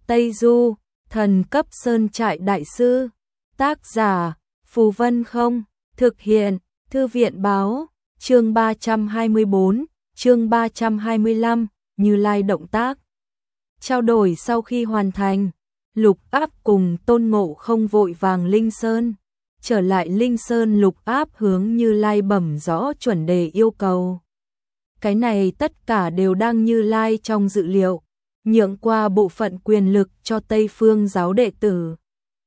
Tây Du, thần cấp sơn trại đại sư. Tác giả, Phù Vân Không. Thực hiện, Thư viện Báo. Chương 324, chương 325, Như Lai động tác. Trao đổi sau khi hoàn thành, Lục Áp cùng Tôn Ngộ Không vội vàng Linh Sơn. Trở lại Linh Sơn, Lục Áp hướng Như Lai bẩm rõ chuẩn đề yêu cầu. Cái này tất cả đều đang Như Lai trong dự liệu, nhượng qua bộ phận quyền lực cho Tây Phương giáo đệ tử.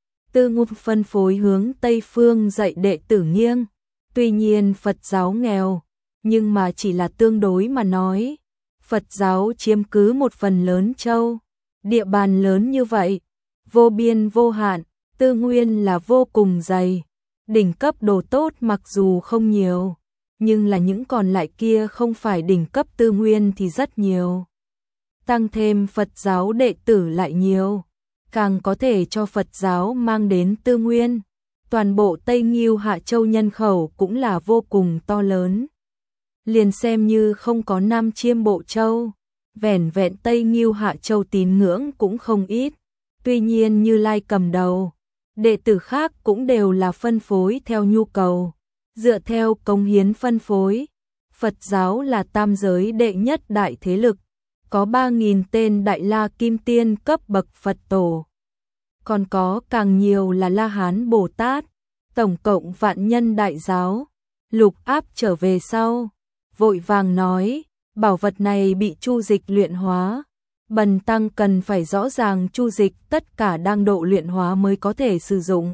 Tư Ngục phân phối hướng Tây Phương dạy đệ tử nghiêng. Tuy nhiên Phật giáo nghèo, nhưng mà chỉ là tương đối mà nói. Phật giáo chiếm cứ một phần lớn châu, địa bàn lớn như vậy, vô biên vô hạn, tư nguyên là vô cùng dày. Đỉnh cấp đồ tốt mặc dù không nhiều, nhưng là những còn lại kia không phải đỉnh cấp tư nguyên thì rất nhiều. Tăng thêm Phật giáo đệ tử lại nhiều, càng có thể cho Phật giáo mang đến tư nguyên. Toàn bộ Tây Nghiêu Hạ Châu nhân khẩu cũng là vô cùng to lớn. Liền xem như không có Nam Chiêm Bộ Châu, vẻn vẹn Tây Nghiêu Hạ Châu tín ngưỡng cũng không ít. Tuy nhiên Như Lai cầm đầu, đệ tử khác cũng đều là phân phối theo nhu cầu, dựa theo cống hiến phân phối. Phật giáo là tam giới đệ nhất đại thế lực, có 3.000 tên Đại La Kim Tiên cấp bậc Phật tổ. Còn có càng nhiều là La Hán Bồ Tát, tổng cộng vạn nhân đại giáo. Lục Áp trở về sau, vội vàng nói, bảo vật này bị Chu Dịch luyện hóa. Bần tăng cần phải rõ ràng Chu Dịch tất cả đang độ luyện hóa mới có thể sử dụng.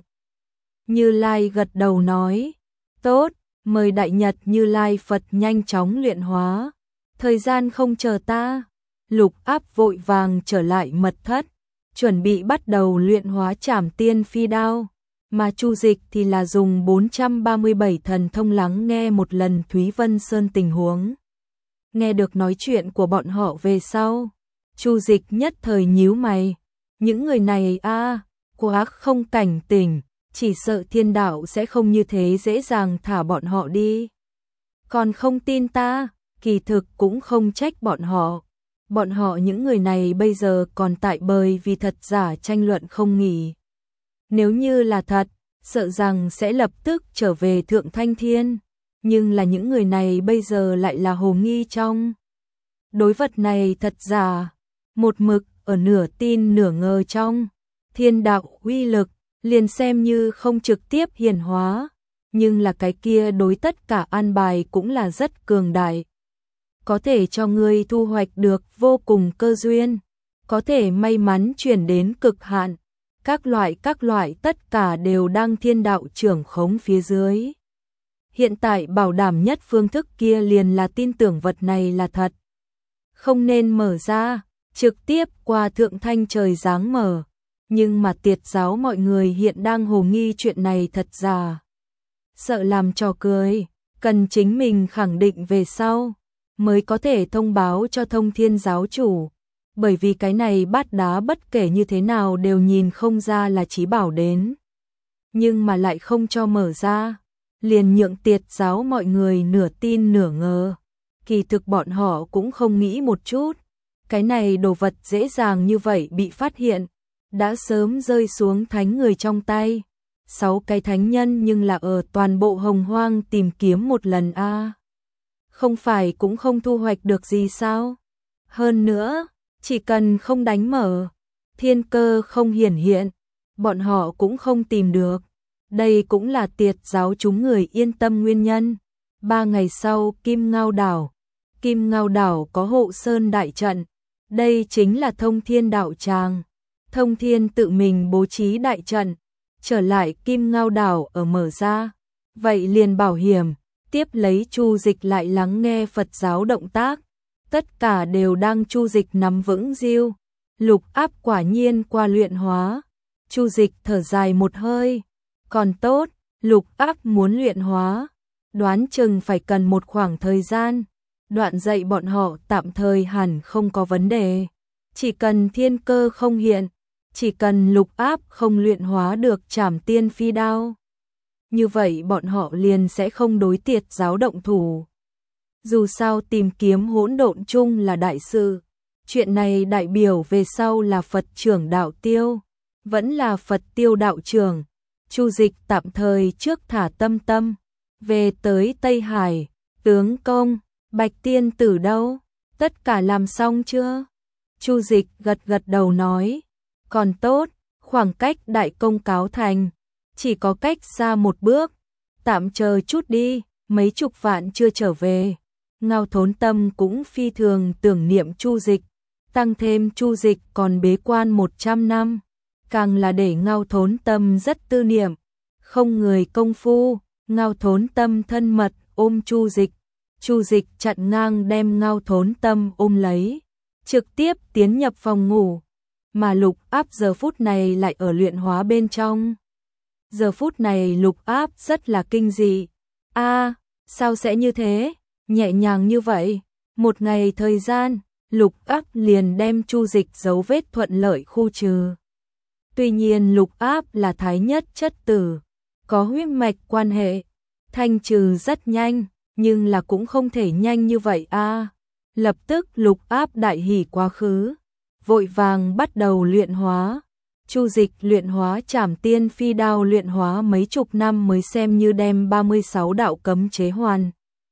Như Lai gật đầu nói, tốt, mời Đại Nhật Như Lai Phật nhanh chóng luyện hóa. Thời gian không chờ ta. Lục Áp vội vàng trở lại mật thất, chuẩn bị bắt đầu luyện hóa Trảm Tiên Phi Đao, mà Chu Dịch thì là dùng 437 thần thông lắng nghe một lần Thúy Vân Sơn tình huống. Nghe được nói chuyện của bọn họ về sau, Chu Dịch nhất thời nhíu mày, những người này quá không cảnh tỉnh, chỉ sợ thiên đạo sẽ không như thế dễ dàng thả bọn họ đi. Còn không tin ta, kỳ thực cũng không trách bọn họ. Bọn họ những người này bây giờ còn tại bời vì thật giả tranh luận không nghỉ. Nếu như là thật, sợ rằng sẽ lập tức trở về Thượng Thanh Thiên. Nhưng là những người này bây giờ lại là hồ nghi trong. Đối vật này thật giả, một mực ở nửa tin nửa ngờ trong. Thiên đạo uy lực, liền xem như không trực tiếp hiển hóa. Nhưng là cái kia đối tất cả an bài cũng là rất cường đại. Có thể cho ngươi thu hoạch được vô cùng cơ duyên, có thể may mắn chuyển đến cực hạn, các loại tất cả đều đang thiên đạo trưởng khống phía dưới. Hiện tại bảo đảm nhất phương thức kia liền là tin tưởng vật này là thật. Không nên mở ra, trực tiếp qua Thượng Thanh trời giáng mở, nhưng mà Tiệt giáo mọi người hiện đang hồ nghi chuyện này thật giả. Sợ làm trò cười, cần chính mình khẳng định về sau mới có thể thông báo cho Thông Thiên giáo chủ, bởi vì cái này bát đá bất kể như thế nào đều nhìn không ra là chí bảo đến. Nhưng mà lại không cho mở ra, liền nhượng Tiệt giáo mọi người nửa tin nửa ngờ. Kỳ thực bọn họ cũng không nghĩ một chút, cái này đồ vật dễ dàng như vậy bị phát hiện, đã sớm rơi xuống thánh người trong tay. 6 cái thánh nhân nhưng là ở toàn bộ Hồng Hoang tìm kiếm một lần không phải cũng không thu hoạch được gì sao? Hơn nữa, chỉ cần không đánh mở, thiên cơ không hiển hiện, bọn họ cũng không tìm được. Đây cũng là Tiệt giáo chúng người yên tâm nguyên nhân. 3 ngày sau Kim Ngao đảo có hộ sơn đại trận, đây chính là Thông Thiên đạo tràng. Thông Thiên tự mình bố trí đại trận, trở lại Kim Ngao đảo ở mở ra, vậy liền bảo hiểm. Tiếp lấy Chu Dịch lại lắng nghe Phật giáo động tác, tất cả đều đang Chu Dịch nắm vững diêu. Lục Áp quả nhiên qua luyện hóa. Chu Dịch thở dài một hơi, còn tốt, Lục Áp muốn luyện hóa, đoán chừng phải cần một khoảng thời gian. Đoạn dạy bọn họ tạm thời hẳn không có vấn đề, chỉ cần thiên cơ không hiện, chỉ cần Lục Áp không luyện hóa được Trảm Tiên Phi Đao, như vậy bọn họ liền sẽ không đối Tiệt giáo động thủ. Dù sao tìm kiếm hỗn độn chung là đại sự, Chuyện này đại biểu về sau là Phật trưởng đạo tiêu, vẫn là Phật tiêu đạo trưởng. Chu Dịch tạm thời trước thả Tâm Tâm về tới Tây Hải. Tướng công, Bạch Tiên Tử đâu? Tất cả làm xong chưa? Chu Dịch gật gật đầu nói, còn tốt, khoảng cách đại công cáo thành chỉ có cách xa một bước, tạm chờ chút đi, mấy chục vạn chưa trở về. Ngao Thốn Tâm cũng phi thường tưởng niệm Chu Dịch, tăng thêm Chu Dịch còn bế quan 100 năm, càng là để Ngao Thốn Tâm rất tư niệm. Không người công phu, Ngao Thốn Tâm thân mật ôm Chu Dịch. Chu Dịch chặn ngang đem Ngao Thốn Tâm ôm lấy, trực tiếp tiến nhập phòng ngủ, mà Lục Áp giờ phút này lại ở luyện hóa bên trong. Giờ phút này Lục Áp rất là kinh dị. Sao sẽ như thế? Nhẹ nhàng như vậy, một ngày thời gian, Lục Áp liền đem Chu Dịch dấu vết thuận lợi khu trừ. Tuy nhiên Lục Áp là thái nhất chất tử, có huyết mạch quan hệ, thanh trừ rất nhanh, nhưng là cũng không thể nhanh như vậy Lập tức Lục Áp đại hỉ quá khứ, vội vàng bắt đầu luyện hóa. Chu Dịch luyện hóa Trảm Tiên Phi Đao luyện hóa mấy chục năm mới xem như đem 36 đạo cấm chế hoàn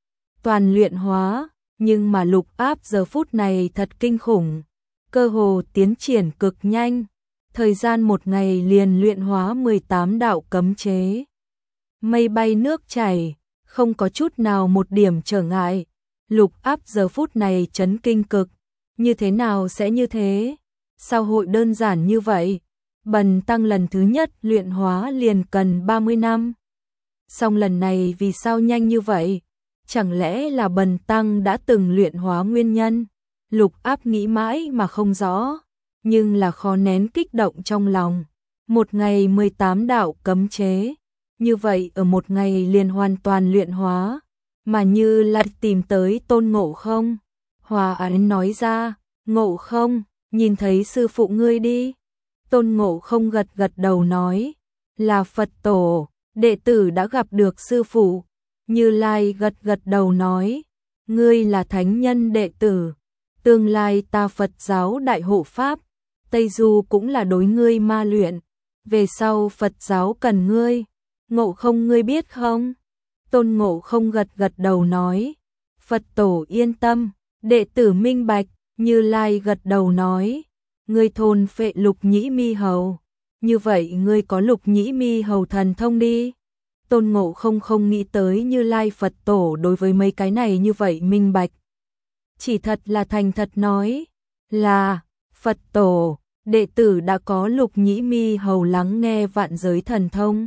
toàn luyện hóa, nhưng mà Lục Áp giờ phút này thật kinh khủng, cơ hồ tiến triển cực nhanh, thời gian một ngày liền luyện hóa 18 đạo cấm chế. Mây bay nước chảy, không có chút nào một điểm trở ngại. Lục Áp giờ phút này chấn kinh cực, như thế nào sẽ như thế? Sao hội đơn giản như vậy? Bần tăng lần thứ nhất luyện hóa liền cần 30 năm. Song lần này vì sao nhanh như vậy? Chẳng lẽ là bần tăng đã từng luyện hóa nguyên nhân? Lục Áp nghĩ mãi mà không rõ, nhưng là khó nén kích động trong lòng. Một ngày 18 đạo cấm chế, như vậy ở một ngày liền hoàn toàn luyện hóa, mà như là tìm tới Tôn Ngộ Không. Hòa Ái nói ra, Ngộ Không, nhìn thấy sư phụ ngươi đi. Tôn Ngộ Không gật gật đầu nói, là Phật tổ, đệ tử đã gặp được sư phụ. Như Lai gật gật đầu nói, ngươi là thánh nhân đệ tử, tương lai ta Phật giáo đại hộ pháp, Tây Du cũng là đối ngươi ma luyện, về sau Phật giáo cần ngươi, Ngộ Không ngươi biết không? Tôn Ngộ Không gật gật đầu nói, Phật tổ yên tâm, đệ tử minh bạch. Như Lai gật đầu nói, ngươi thôn phệ Lục Nhĩ Mi Hầu, như vậy ngươi có Lục Nhĩ Mi Hầu thần thông đi. Tôn Ngộ Không không nghĩ tới Như Lai Phật tổ đối với mấy cái này như vậy minh bạch. Chỉ thật là thành thật nói, là Phật tổ, đệ tử đã có Lục Nhĩ Mi Hầu lắng nghe vạn giới thần thông.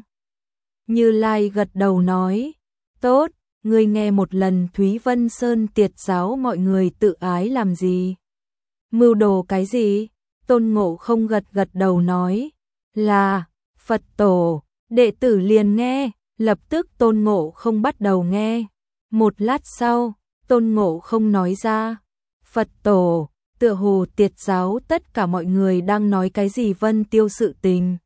Như Lai gật đầu nói, tốt, ngươi nghe một lần Thúy Vân Sơn tiệt giáo mọi người tự ái làm gì? Mưu đồ cái gì? Tôn Ngộ Không gật gật đầu nói, là Phật tổ, đệ tử liền nghe. Lập tức Tôn Ngộ Không bắt đầu nghe. Một lát sau, Tôn Ngộ Không nói ra, Phật tổ, tựa hồ tiệt giáo tất cả mọi người đang nói cái gì Vân Tiêu sự tình.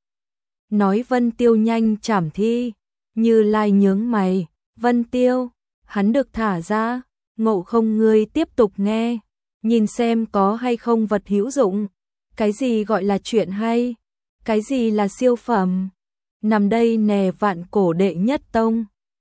Nói Vân Tiêu nhanh trảm thi. Như Lai nhướng mày, Vân Tiêu, hắn được thả ra. Ngộ Không ngươi tiếp tục nghe, nhìn xem có hay không vật hữu dụng. Cái gì gọi là chuyện hay? Cái gì là siêu phẩm? Nằm đây nè Vạn Cổ đệ nhất tông.